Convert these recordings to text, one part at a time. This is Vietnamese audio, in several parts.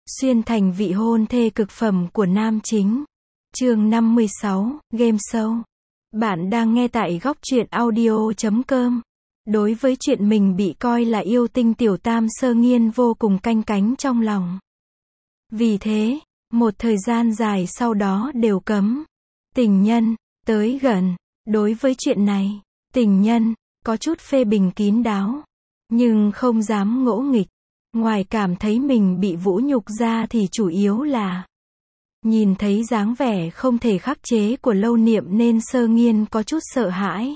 Xuyên thành vị hôn thê cực phẩm của nam chính. Chương 56, Game Show. Bạn đang nghe tại góc truyện audio.com. Đối với chuyện mình bị coi là yêu tinh tiểu tam, Sơ Nghiên vô cùng canh cánh trong lòng. Vì thế, một thời gian dài sau đó đều cấm tình nhân tới gần. Đối với chuyện này, tình nhân có chút phê bình kín đáo, nhưng không dám ngỗ nghịch. Ngoài cảm thấy mình bị vũ nhục ra thì chủ yếu là nhìn thấy dáng vẻ không thể khắc chế của Lâu Niệm nên Sơ Nghiên có chút sợ hãi,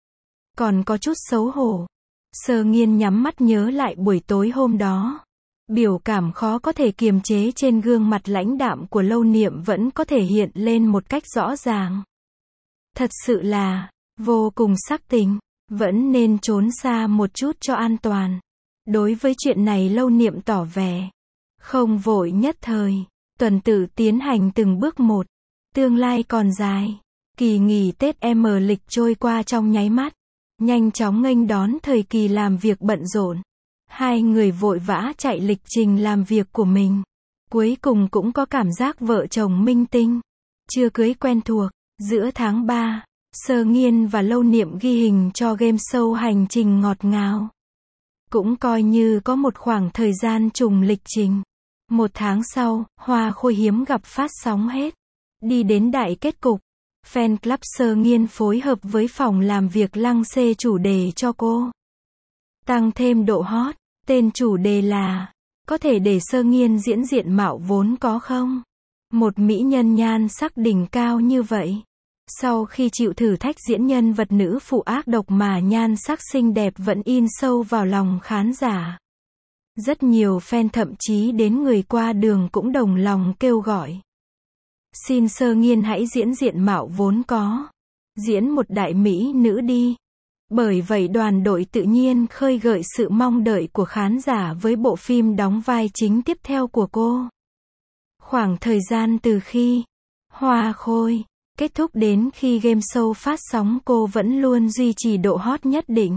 còn có chút xấu hổ. Sơ Nghiên nhắm mắt nhớ lại buổi tối hôm đó. Biểu cảm khó có thể kiềm chế trên gương mặt lãnh đạm của Lâu Niệm vẫn có thể hiện lên một cách rõ ràng. Thật sự là vô cùng sắc tình, vẫn nên trốn xa một chút cho an toàn. Đối với chuyện này Lâu Niệm tỏ vẻ không vội nhất thời, tuần tự tiến hành từng bước một. Tương lai còn dài. Kỳ nghỉ Tết âm lịch trôi qua trong nháy mắt, nhanh chóng nghênh đón thời kỳ làm việc bận rộn. Hai người vội vã chạy lịch trình làm việc của mình. Cuối cùng cũng có cảm giác vợ chồng minh tinh chưa cưới quen thuộc. Giữa tháng 3, Sơ Nghiên và Lâu Niệm ghi hình cho game show Hành Trình Ngọt Ngào. Cũng coi như có một khoảng thời gian trùng lịch trình. Một tháng sau, Hoa Khôi hiếm gặp phát sóng hết. Đi đến đại kết cục. Fan club Sơ Nghiên phối hợp với phòng làm việc lăng xê chủ đề cho cô. Tăng thêm độ hot. Tên chủ đề là có thể để Sơ Nghiên diễn diện mạo vốn có không? Một mỹ nhân nhan sắc đỉnh cao như vậy. Sau khi chịu thử thách diễn nhân vật nữ phụ ác độc mà nhan sắc xinh đẹp vẫn in sâu vào lòng khán giả. Rất nhiều fan thậm chí đến người qua đường cũng đồng lòng kêu gọi. Xin Sơ Nghiên hãy diễn diện mạo vốn có. Diễn một đại mỹ nữ đi. Bởi vậy đoàn đội tự nhiên khơi gợi sự mong đợi của khán giả với bộ phim đóng vai chính tiếp theo của cô. Khoảng thời gian từ khi Hoa Khôi kết thúc đến khi game show phát sóng cô vẫn luôn duy trì độ hot nhất định.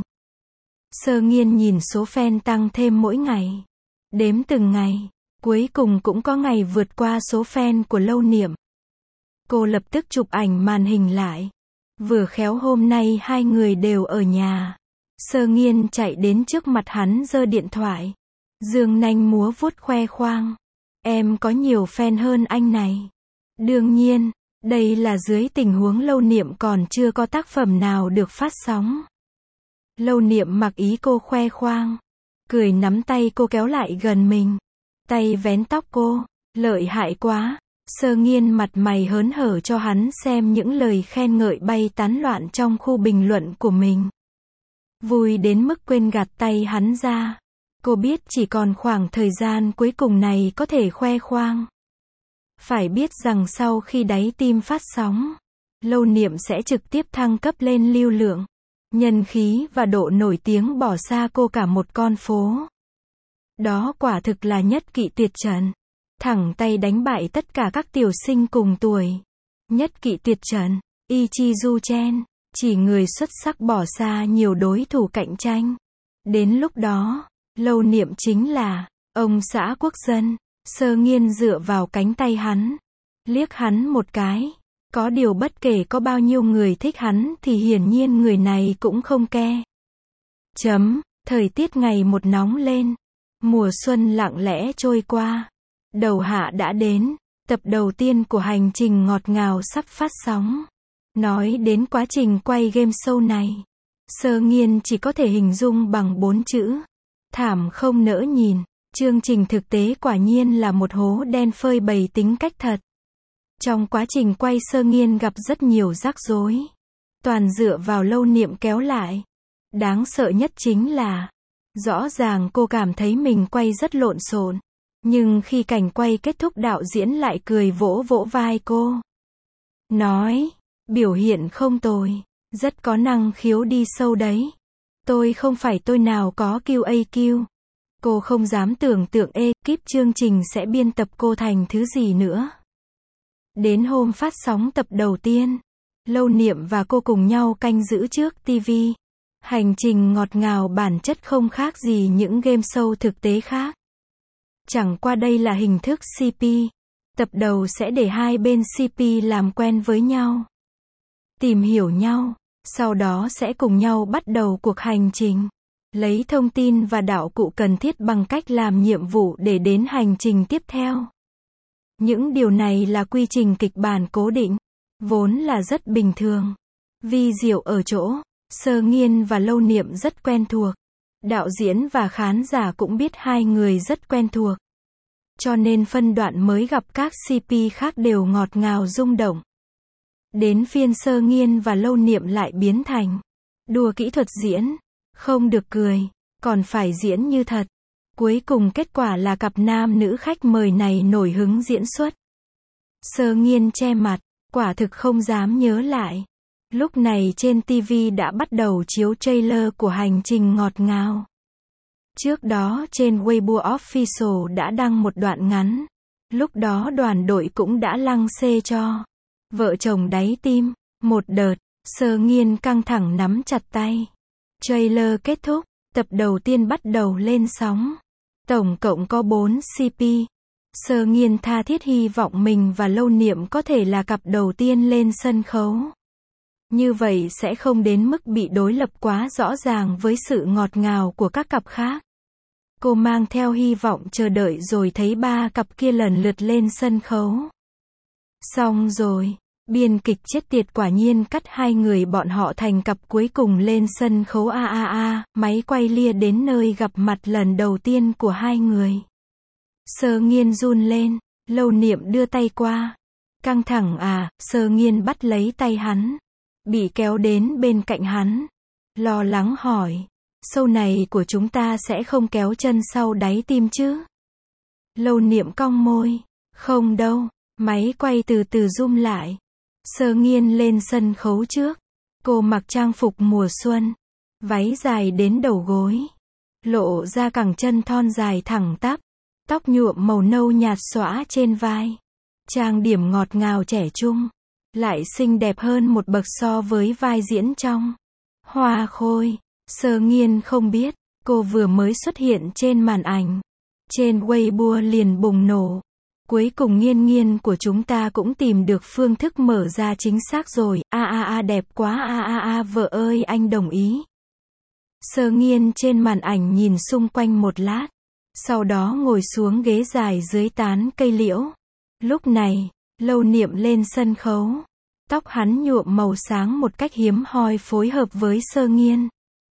Sơ Nghiên nhìn số fan tăng thêm mỗi ngày. Đếm từng ngày, cuối cùng cũng có ngày vượt qua số fan của Lâu Niệm. Cô lập tức chụp ảnh màn hình lại. Vừa khéo hôm nay hai người đều ở nhà. Sơ Nghiên chạy đến trước mặt hắn giơ điện thoại. Dương nanh múa vuốt khoe khoang. Em có nhiều fan hơn anh này. Đương nhiên, đây là dưới tình huống Lâu Niệm còn chưa có tác phẩm nào được phát sóng. Lâu Niệm mặc ý cô khoe khoang. Cười nắm tay cô kéo lại gần mình. Tay vén tóc cô. Lợi hại quá. Sơ Nghiên mặt mày hớn hở cho hắn xem những lời khen ngợi bay tán loạn trong khu bình luận của mình. Vui đến mức quên gạt tay hắn ra. Cô biết chỉ còn khoảng thời gian cuối cùng này có thể khoe khoang. Phải biết rằng sau khi đáy tim phát sóng, Lâu Niệm sẽ trực tiếp thăng cấp lên lưu lượng, nhân khí và độ nổi tiếng bỏ xa cô cả một con phố. Đó quả thực là nhất kỵ tuyệt trần. Thẳng tay đánh bại tất cả các tiểu sinh cùng tuổi. Nhất kỵ tuyệt trần, Ichizu Chen, chỉ người xuất sắc bỏ xa nhiều đối thủ cạnh tranh. Đến lúc đó, Lâu Niệm chính là ông xã quốc dân. Sơ Nghiên dựa vào cánh tay hắn, liếc hắn một cái. Có điều bất kể có bao nhiêu người thích hắn thì hiển nhiên người này cũng không ke. Thời tiết ngày một nóng lên. Mùa xuân lặng lẽ trôi qua. Đầu hạ đã đến, tập đầu tiên của Hành Trình Ngọt Ngào sắp phát sóng. Nói đến quá trình quay game show này, Sơ Nghiên chỉ có thể hình dung bằng 4 chữ. Thảm không nỡ nhìn. Chương trình thực tế quả nhiên là một hố đen phơi bày tính cách thật. Trong quá trình quay Sơ Nghiên gặp rất nhiều rắc rối. Toàn dựa vào Lâu Niệm kéo lại. Đáng sợ nhất chính là, rõ ràng cô cảm thấy mình quay rất lộn xộn. Nhưng khi cảnh quay kết thúc đạo diễn lại cười vỗ vỗ vai cô. Nói, biểu hiện không tồi, rất có năng khiếu đi sâu đấy. Tôi không phải tôi nào có QAQ. Cô không dám tưởng tượng ekip chương trình sẽ biên tập cô thành thứ gì nữa. Đến hôm phát sóng tập đầu tiên, Lâu Niệm và cô cùng nhau canh giữ trước TV. Hành Trình Ngọt Ngào bản chất không khác gì những game show thực tế khác. Chẳng qua đây là hình thức CP. Tập đầu sẽ để hai bên CP làm quen với nhau, tìm hiểu nhau, sau đó sẽ cùng nhau bắt đầu cuộc hành trình. Lấy thông tin và đạo cụ cần thiết bằng cách làm nhiệm vụ để đến hành trình tiếp theo. Những điều này là quy trình kịch bản cố định, vốn là rất bình thường. Vi diệu ở chỗ, Sơ Nghiên và Lâu Niệm rất quen thuộc. Đạo diễn và khán giả cũng biết hai người rất quen thuộc. Cho nên phân đoạn mới gặp các CP khác đều ngọt ngào rung động. Đến phiên Sơ Nghiên và Lâu Niệm lại biến thành đùa kỹ thuật diễn, không được cười, còn phải diễn như thật. Cuối cùng kết quả là cặp nam nữ khách mời này nổi hứng diễn xuất. Sơ Nghiên che mặt, quả thực không dám nhớ lại. Lúc này trên TV đã bắt đầu chiếu trailer của hành trình ngọt ngào. Trước đó trên Weibo Official đã đăng một đoạn ngắn. Lúc đó đoàn đội cũng đã lăng xê cho vợ chồng đáy tim. Một đợt, Sơ Nghiên căng thẳng nắm chặt tay. Trailer kết thúc, tập đầu tiên bắt đầu lên sóng. Tổng cộng có 4 CP. Sơ Nghiên tha thiết hy vọng mình và Lâu Niệm có thể là cặp đầu tiên lên sân khấu. Như vậy sẽ không đến mức bị đối lập quá rõ ràng với sự ngọt ngào của các cặp khác. Cô mang theo hy vọng chờ đợi rồi thấy ba cặp kia lần lượt lên sân khấu. Xong rồi, biên kịch chết tiệt quả nhiên cắt hai người bọn họ thành cặp cuối cùng lên sân khấu máy quay lia đến nơi gặp mặt lần đầu tiên của hai người. Sơ Nghiên run lên, Lâu Niệm đưa tay qua. Căng thẳng Sơ Nghiên bắt lấy tay hắn. Bị kéo đến bên cạnh hắn. Lo lắng hỏi. Show này của chúng ta sẽ không kéo chân sau đáy tim chứ? Lâu Niệm cong môi. Không đâu. Máy quay từ từ zoom lại. Sơ Nghiên lên sân khấu trước. Cô mặc trang phục mùa xuân. Váy dài đến đầu gối. Lộ ra cẳng chân thon dài thẳng tắp. Tóc nhuộm màu nâu nhạt xõa trên vai. Trang điểm ngọt ngào trẻ trung. Lại xinh đẹp hơn một bậc so với vai diễn trong Hoa Khôi. Sơ Nghiên không biết, cô vừa mới xuất hiện trên màn ảnh. Trên Weibo liền bùng nổ. Cuối cùng Nghiên Nghiên của chúng ta cũng tìm được phương thức mở ra chính xác rồi. Đẹp quá vợ ơi anh đồng ý. Sơ Nghiên trên màn ảnh nhìn xung quanh một lát. Sau đó ngồi xuống ghế dài dưới tán cây liễu. Lúc này, Lâu Niệm lên sân khấu. Tóc hắn nhuộm màu sáng một cách hiếm hoi phối hợp với Sơ Nghiên.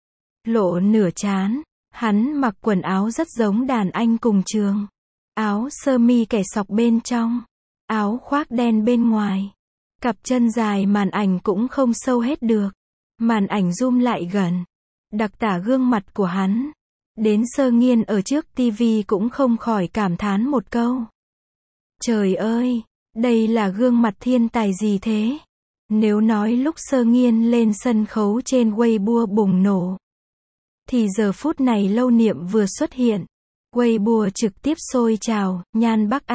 Lộ nửa trán. Hắn mặc quần áo rất giống đàn anh cùng trường. Áo sơ mi kẻ sọc bên trong. Áo khoác đen bên ngoài. Cặp chân dài màn ảnh cũng không sâu hết được. Màn ảnh zoom lại gần. Đặc tả gương mặt của hắn. Đến Sơ Nghiên ở trước TV cũng không khỏi cảm thán một câu. Trời ơi, đây là gương mặt thiên tài gì thế? Nếu nói lúc Sơ Nghiên lên sân khấu trên Weibo bùng nổ, thì giờ phút này Lâu Niệm vừa xuất hiện. Weibo trực tiếp sôi trào, nhan bắc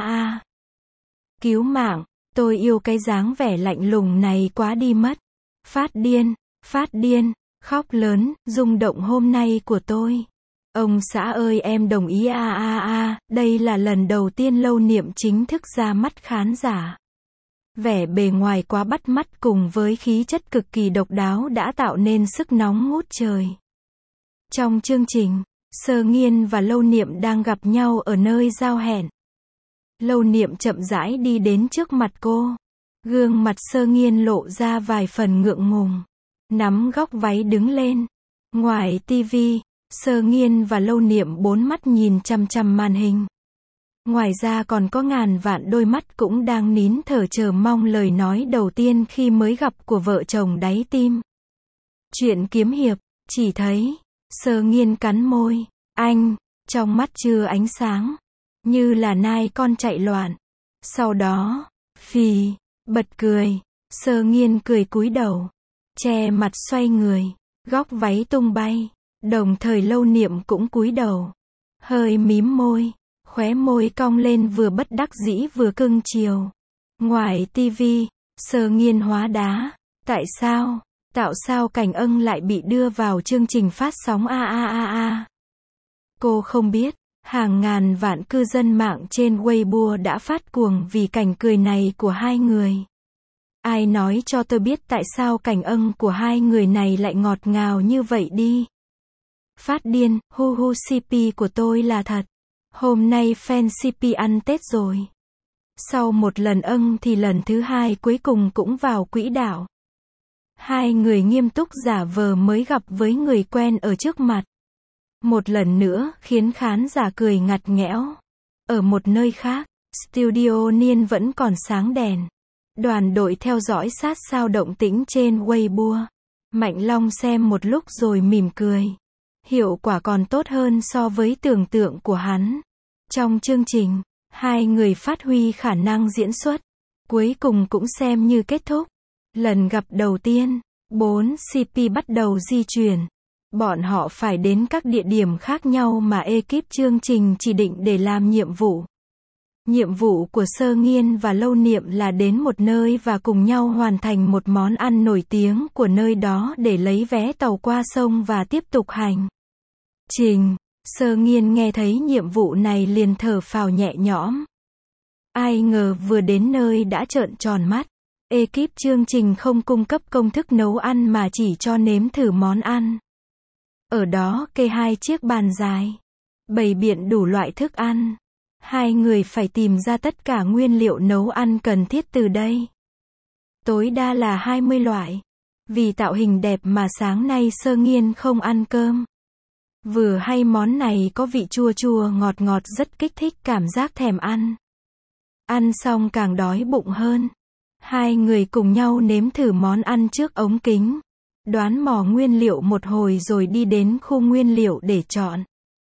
Cứu mạng, tôi yêu cái dáng vẻ lạnh lùng này quá đi mất. Phát điên, khóc lớn, rung động hôm nay của tôi. Ông xã ơi em đồng ý đây là lần đầu tiên Lâu Niệm chính thức ra mắt khán giả. Vẻ bề ngoài quá bắt mắt cùng với khí chất cực kỳ độc đáo đã tạo nên sức nóng ngút trời. Trong chương trình, Sơ Nghiên và Lâu Niệm đang gặp nhau ở nơi giao hẹn. Lâu Niệm chậm rãi đi đến trước mặt cô. Gương mặt Sơ Nghiên lộ ra vài phần ngượng ngùng. Nắm góc váy đứng lên. Ngoài TV, Sơ Nghiên và Lâu Niệm bốn mắt nhìn chằm chằm màn hình. Ngoài ra còn có ngàn vạn đôi mắt cũng đang nín thở chờ mong lời nói đầu tiên khi mới gặp của vợ chồng đáy tim. Chuyện kiếm hiệp, chỉ thấy Sơ Nghiên cắn môi. Anh, trong mắt chưa ánh sáng. Như là nai con chạy loạn. Sau đó, phì, bật cười. Sơ Nghiên cười cúi đầu. Che mặt xoay người. Góc váy tung bay. Đồng thời Lâu Niệm cũng cúi đầu. Hơi mím môi. Khóe môi cong lên vừa bất đắc dĩ vừa cưng chiều. Ngoài TV, Sơ Nghiên hóa đá. Tại sao? Tạo sao Cảnh Ân lại bị đưa vào chương trình phát sóng Cô không biết. Hàng ngàn vạn cư dân mạng trên Weibo đã phát cuồng vì cảnh cười này của hai người. Ai nói cho tôi biết tại sao cảnh ân của hai người này lại ngọt ngào như vậy đi. Phát điên, hu hu CP của tôi là thật. Hôm nay fan CP ăn Tết rồi. Sau một lần ân thì lần thứ hai cuối cùng cũng vào quỹ đạo. Hai người nghiêm túc giả vờ mới gặp với người quen ở trước mặt. Một lần nữa khiến khán giả cười ngặt nghẽo. Ở một nơi khác, studio Niên vẫn còn sáng đèn. Đoàn đội theo dõi sát sao động tĩnh trên Weibo. Mạnh Long xem một lúc rồi mỉm cười. Hiệu quả còn tốt hơn so với tưởng tượng của hắn. Trong chương trình, hai người phát huy khả năng diễn xuất. Cuối cùng cũng xem như kết thúc. Lần gặp đầu tiên, 4 CP bắt đầu di chuyển. Bọn họ phải đến các địa điểm khác nhau mà ekip chương trình chỉ định để làm nhiệm vụ. Nhiệm vụ của Sơ Nghiên và Lâu Niệm là đến một nơi và cùng nhau hoàn thành một món ăn nổi tiếng của nơi đó để lấy vé tàu qua sông và tiếp tục hành trình. Sơ Nghiên nghe thấy nhiệm vụ này liền thở phào nhẹ nhõm. Ai ngờ vừa đến nơi đã trợn tròn mắt. Ekip chương trình không cung cấp công thức nấu ăn mà chỉ cho nếm thử món ăn. Ở đó kê 2 chiếc bàn dài, bày biện đủ loại thức ăn. Hai người phải tìm ra tất cả nguyên liệu nấu ăn cần thiết từ đây. Tối đa là 20 loại. Vì tạo hình đẹp mà sáng nay Sơ Nghiên không ăn cơm. Vừa hay món này có vị chua chua ngọt ngọt rất kích thích cảm giác thèm ăn. Ăn xong càng đói bụng hơn. Hai người cùng nhau nếm thử món ăn trước ống kính. Đoán mò nguyên liệu một hồi rồi đi đến khu nguyên liệu để chọn.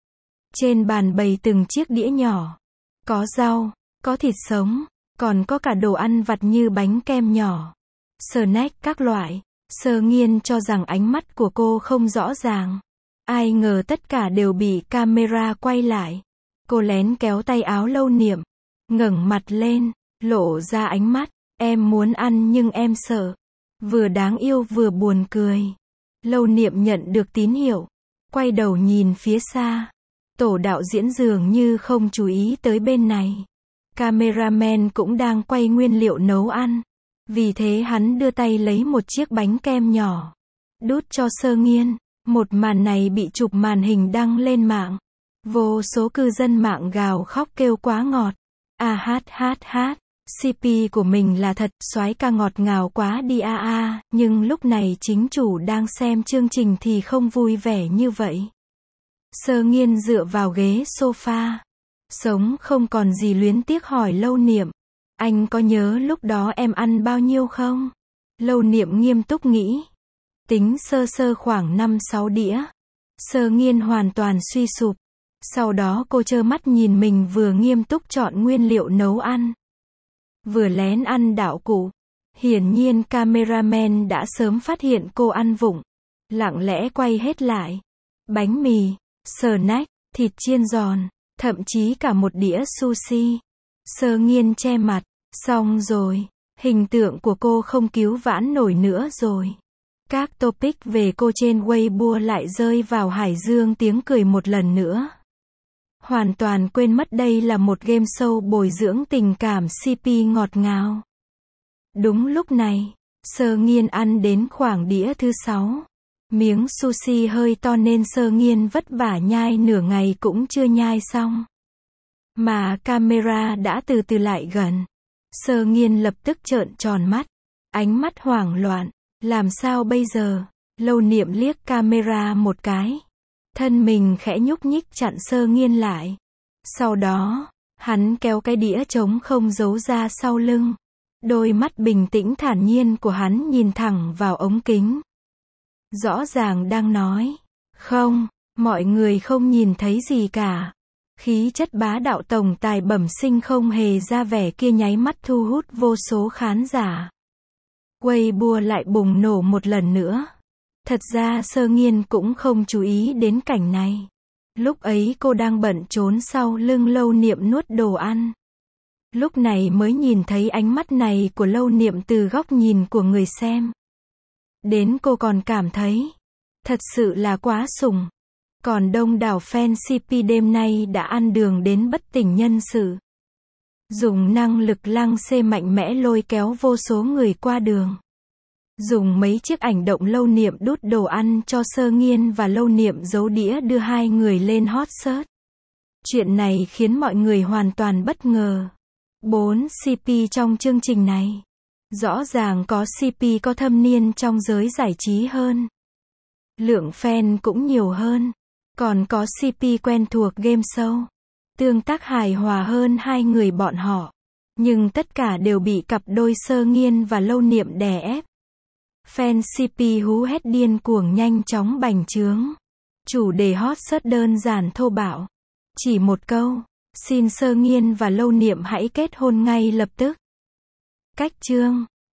Trên bàn bày từng chiếc đĩa nhỏ. Có rau, có thịt sống, còn có cả đồ ăn vặt như bánh kem nhỏ, snack các loại. Sơ Nghiên cho rằng ánh mắt của cô không rõ ràng. Ai ngờ tất cả đều bị camera quay lại. Cô lén kéo tay áo Lâu Niệm, ngẩng mặt lên, lộ ra ánh mắt. Em muốn ăn nhưng em sợ. Vừa đáng yêu vừa buồn cười. Lâu Niệm nhận được tín hiệu, quay đầu nhìn phía xa. Tổ đạo diễn dường như không chú ý tới bên này. Cameraman cũng đang quay nguyên liệu nấu ăn. Vì thế hắn đưa tay lấy một chiếc bánh kem nhỏ, đút cho Sơ Nghiên. Một màn này bị chụp màn hình đăng lên mạng. Vô số cư dân mạng gào khóc kêu quá ngọt. A hát hát hát. CP của mình là thật, soái ca ngọt ngào quá đi a a, nhưng lúc này chính chủ đang xem chương trình thì không vui vẻ như vậy. Sơ Nghiên dựa vào ghế sofa. Sống không còn gì luyến tiếc hỏi Lâu Niệm. Anh có nhớ lúc đó em ăn bao nhiêu không? Lâu Niệm nghiêm túc nghĩ. Tính sơ sơ khoảng 5-6 đĩa. Sơ Nghiên hoàn toàn suy sụp. Sau đó cô trơ mắt nhìn mình vừa nghiêm túc chọn nguyên liệu nấu ăn, vừa lén ăn đạo cụ. Hiển nhiên cameraman đã sớm phát hiện cô ăn vụng. Lặng lẽ quay hết lại. Bánh mì, snack, thịt chiên giòn, thậm chí cả một đĩa sushi. Sơ Nghiên che mặt. Xong rồi. Hình tượng của cô không cứu vãn nổi nữa rồi. Các topic về cô trên Weibo lại rơi vào hải dương tiếng cười một lần nữa. Hoàn toàn quên mất đây là một game show bồi dưỡng tình cảm CP ngọt ngào. Đúng lúc này, Sơ Nghiên ăn đến khoảng đĩa thứ 6. Miếng sushi hơi to nên Sơ Nghiên vất vả nhai nửa ngày cũng chưa nhai xong. Mà camera đã từ từ lại gần. Sơ Nghiên lập tức trợn tròn mắt. Ánh mắt hoảng loạn. Làm sao bây giờ? Lâu Niệm liếc camera một cái. Thân mình khẽ nhúc nhích chặn Sơ Nghiên lại. Sau đó, hắn kéo cái đĩa trống không giấu ra sau lưng. Đôi mắt bình tĩnh thản nhiên của hắn nhìn thẳng vào ống kính. Rõ ràng đang nói. Không, mọi người không nhìn thấy gì cả. Khí chất bá đạo tổng tài bẩm sinh không hề ra vẻ kia nháy mắt thu hút vô số khán giả. Weibo lại bùng nổ một lần nữa. Thật ra Sơ Nghiên cũng không chú ý đến cảnh này. Lúc ấy cô đang bận trốn sau lưng Lâu Niệm nuốt đồ ăn. Lúc này mới nhìn thấy ánh mắt này của Lâu Niệm từ góc nhìn của người xem. Đến cô còn cảm thấy, thật sự là quá sủng. Còn đông đảo fan CP đêm nay đã ăn đường đến bất tỉnh nhân sự. Dùng năng lực lăng xê mạnh mẽ lôi kéo vô số người qua đường. Dùng mấy chiếc ảnh động lâu niệm đút đồ ăn cho Sơ Nghiên và lâu niệm giấu đĩa đưa hai người lên hot search. Chuyện này khiến mọi người hoàn toàn bất ngờ. 4 CP trong chương trình này. Rõ ràng có CP có thâm niên trong giới giải trí hơn. Lượng fan cũng nhiều hơn. Còn có CP quen thuộc game show. Tương tác hài hòa hơn hai người bọn họ. Nhưng tất cả đều bị cặp đôi Sơ Nghiên và lâu niệm đè ép. Fan CP hú hét điên cuồng nhanh chóng bành trướng. Chủ đề hot search đơn giản thô bạo. Chỉ một câu, xin Sơ Nghiên và lâu niệm hãy kết hôn ngay lập tức. Cách chương